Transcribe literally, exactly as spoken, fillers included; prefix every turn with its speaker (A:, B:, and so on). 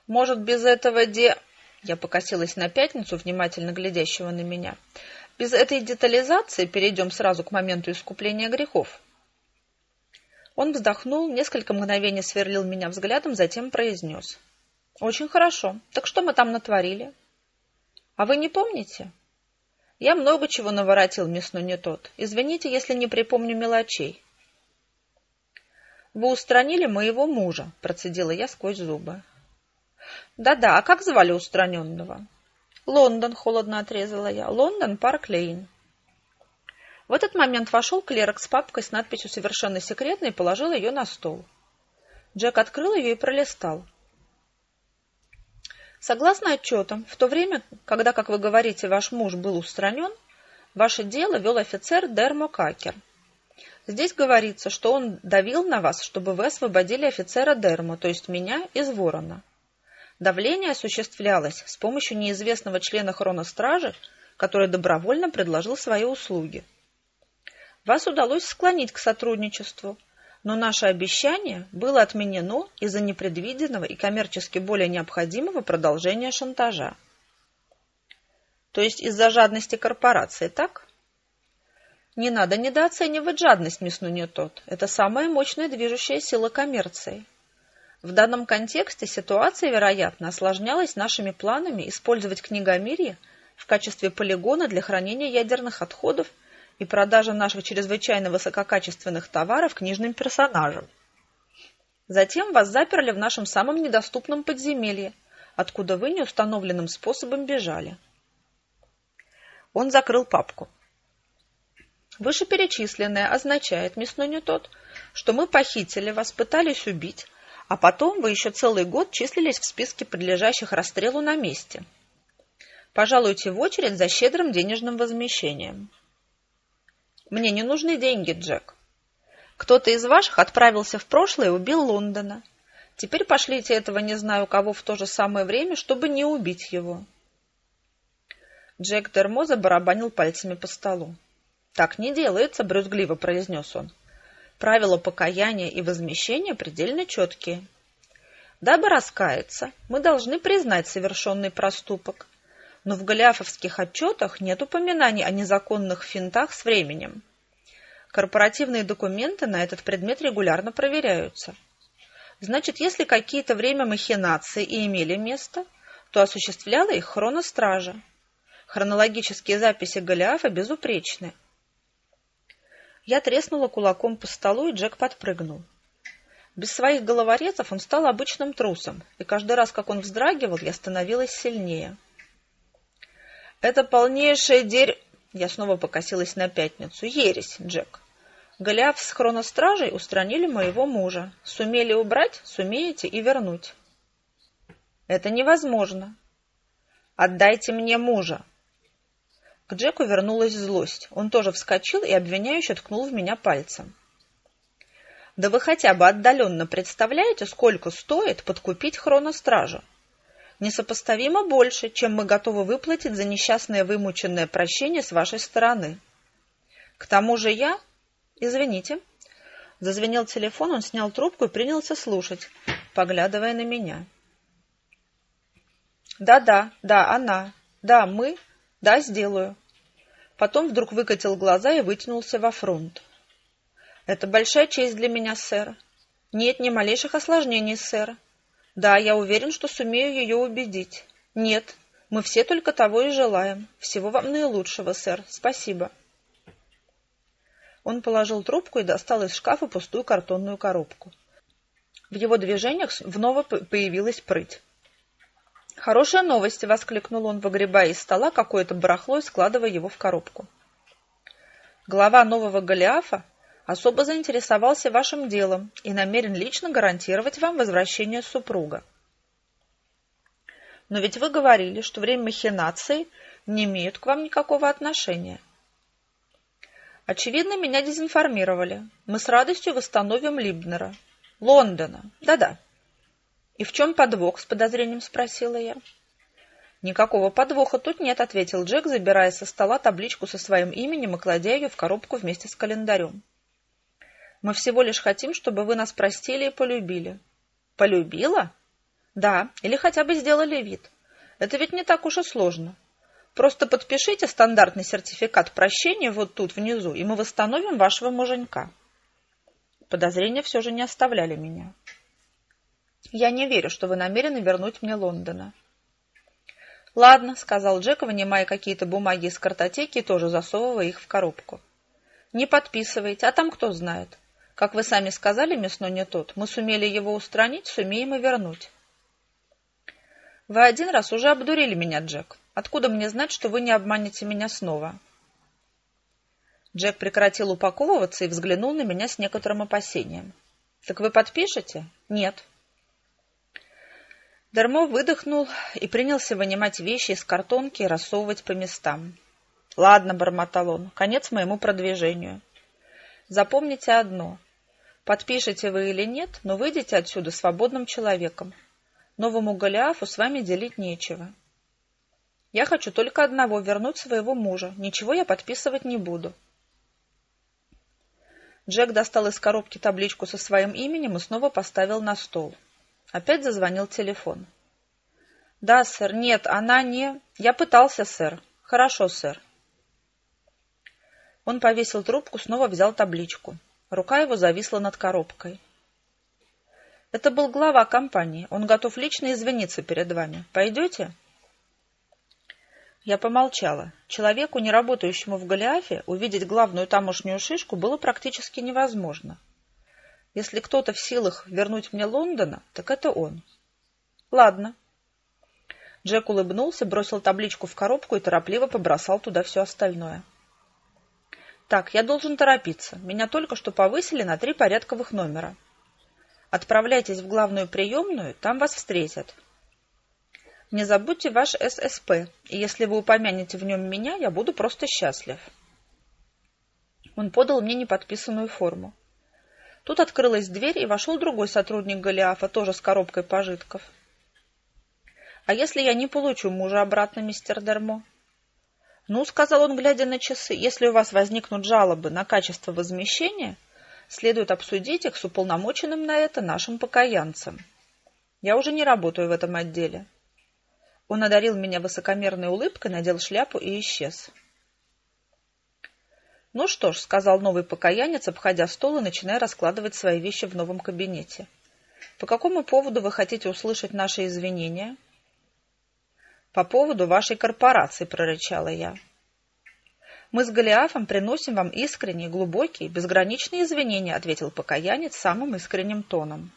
A: Может, без этого де... Я покосилась на Пятницу, внимательно глядящего на меня. Без этой детализации перейдем сразу к моменту искупления грехов. Он вздохнул, несколько мгновений сверлил меня взглядом, затем произнес. Очень хорошо. Так что мы там натворили? А вы не помните? Я много чего наворотил, мисс Ну не тот. Извините, если не припомню мелочей. Вы устранили моего мужа, процедила я сквозь зубы. Да-да, а как звали устраненного? Лондон, холодно отрезала я. Лондон, Парк Лейн. В этот момент вошел клерк с папкой с надписью «Совершенно секретно» и положил ее на стол. Джек открыл ее и пролистал. Согласно отчетам, в то время, когда, как вы говорите, ваш муж был устранен, ваше дело вел офицер Дермо Какер. Здесь говорится, что он давил на вас, чтобы вы освободили офицера Дермо, то есть меня, из Ворона. Давление осуществлялось с помощью неизвестного члена хроностражи, который добровольно предложил свои услуги. Вас удалось склонить к сотрудничеству, но наше обещание было отменено из-за непредвиденного и коммерчески более необходимого продолжения шантажа. То есть из-за жадности корпорации, так? Не надо недооценивать жадность, мисс Ну не тот. Это самая мощная движущая сила коммерции. В данном контексте ситуация, вероятно, осложнялась нашими планами использовать книгомирье в качестве полигона для хранения ядерных отходов и продажи наших чрезвычайно высококачественных товаров книжным персонажам. Затем вас заперли в нашем самом недоступном подземелье, откуда вы неустановленным способом бежали. Он закрыл папку. Вышеперечисленное означает, мисс Ну не тот, что мы похитили вас, пытались убить, а потом вы еще целый год числились в списке подлежащих расстрелу на месте. Пожалуйте в очередь за щедрым денежным возмещением. Мне не нужны деньги, Джек. Кто-то из ваших отправился в прошлое и убил Лондона. Теперь пошлите этого не знаю кого в то же самое время, чтобы не убить его. Джек Дермо забарабанил пальцами по столу. Так не делается, брюзгливо произнес он. Правила покаяния и возмещения предельно четкие. Дабы раскаяться, мы должны признать совершенный проступок. Но в голиафовских отчетах нет упоминаний о незаконных финтах с временем. Корпоративные документы на этот предмет регулярно проверяются. Значит, если какие-то время махинации и имели место, то осуществляла их хроностража. Хронологические записи Голиафа безупречны. Я треснула кулаком по столу, и Джек подпрыгнул. Без своих головорезов он стал обычным трусом, и каждый раз, как он вздрагивал, я становилась сильнее. Это полнейшая дерь... Я снова покосилась на Пятницу. Ересь, Джек. Голиаф с хроностражей устранили моего мужа. Сумели убрать, сумеете и вернуть. Это невозможно. Отдайте мне мужа. К Джеку вернулась злость. Он тоже вскочил и обвиняюще ткнул в меня пальцем. Да вы хотя бы отдаленно представляете, сколько стоит подкупить хроностражу? Несопоставимо больше, чем мы готовы выплатить за несчастное вымученное прощение с вашей стороны. К тому же я... Извините. Зазвенел телефон, он снял трубку и принялся слушать, поглядывая на меня. Да-да, да, она. Да, мы. Да, сделаю. Потом вдруг выкатил глаза и вытянулся во фронт. Это большая честь для меня, сэр. Нет ни малейших осложнений, сэр. Да, я уверен, что сумею ее убедить. Нет, мы все только того и желаем. Всего вам наилучшего, сэр. Спасибо. Он положил трубку и достал из шкафа пустую картонную коробку. В его движениях вновь появилась прыть. «Хорошая новость!» — воскликнул он, выгребая из стола какое-то барахло и складывая его в коробку. «Глава нового Голиафа особо заинтересовался вашим делом и намерен лично гарантировать вам возвращение супруга. Но ведь вы говорили, что время махинаций не имеет к вам никакого отношения. Очевидно, меня дезинформировали. Мы с радостью восстановим Либнера. Лондона. Да-да. И в чем подвох, с подозрением спросила я. Никакого подвоха тут нет, ответил Джек, забирая со стола табличку со своим именем и кладя ее в коробку вместе с календарем. Мы всего лишь хотим, чтобы вы нас простили и полюбили. Полюбила? Да, или хотя бы сделали вид. Это ведь не так уж и сложно. Просто подпишите стандартный сертификат прощения вот тут внизу, и мы восстановим вашего муженька. Подозрения все же не оставляли меня. Я не верю, что вы намерены вернуть мне Лондона. Ладно, сказал Джек, вынимая какие-то бумаги из картотеки и тоже засовывая их в коробку. Не подписывайте, а там кто знает. Как вы сами сказали, мясной не тот. Мы сумели его устранить, сумеем и вернуть. Вы один раз уже обдурили меня, Джек. Откуда мне знать, что вы не обманете меня снова? Джек прекратил упаковываться и взглянул на меня с некоторым опасением. Так вы подпишете? Нет. Дермо выдохнул и принялся вынимать вещи из картонки и рассовывать по местам. Ладно, бормотал он, конец моему продвижению. Запомните одно. Подпишете вы или нет, но выйдете отсюда свободным человеком. Новому Голиафу с вами делить нечего. Я хочу только одного — вернуть своего мужа. Ничего я подписывать не буду. Джек достал из коробки табличку со своим именем и снова поставил на стол. Опять зазвонил телефон. Да, сэр. Нет, она не... Я пытался, сэр. Хорошо, сэр. Он повесил трубку, снова взял табличку. Рука его зависла над коробкой. Это был глава компании. Он готов лично извиниться перед вами. Пойдете? Я помолчала. Человеку, не работающему в Голиафе, увидеть главную тамошнюю шишку было практически невозможно. Если кто-то в силах вернуть мне Лондона, так это он. Ладно. Джек улыбнулся, бросил табличку в коробку и торопливо побросал туда все остальное. Так, я должен торопиться. Меня только что повысили на три порядковых номера. Отправляйтесь в главную приемную, там вас встретят. Не забудьте ваш эс эс пэ, и если вы упомянете в нем меня, я буду просто счастлив. Он подал мне неподписанную форму. Тут открылась дверь, и вошел другой сотрудник Голиафа, тоже с коробкой пожитков. — А если я не получу мужа обратно, мистер Дермо? — Ну, — сказал он, глядя на часы, — если у вас возникнут жалобы на качество возмещения, следует обсудить их с уполномоченным на это нашим покаянцем. Я уже не работаю в этом отделе. Он одарил меня высокомерной улыбкой, надел шляпу и исчез. — Ну что ж, — сказал новый покаянец, обходя стол и начиная раскладывать свои вещи в новом кабинете. — По какому поводу вы хотите услышать наши извинения? — По поводу вашей корпорации, — прорычала я. — Мы с Голиафом приносим вам искренние, глубокие, безграничные извинения, — ответил покаянец самым искренним тоном.